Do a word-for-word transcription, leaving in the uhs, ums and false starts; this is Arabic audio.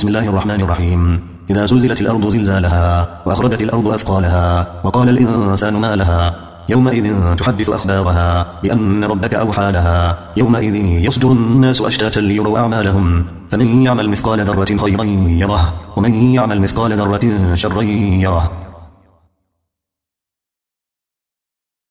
بسم الله الرحمن الرحيم. إذا زلزلت الأرض زلزالها وأخرجت الأرض أثقالها وقال الإنسان ما لها يومئذ تحدث أخبارها بأن ربك أوحى لها يومئذ يصدر الناس أشتاتا ليروا أعمالهم فمن يعمل مثقال ذرة خيرا يره ومن يعمل مثقال ذرة شرا يره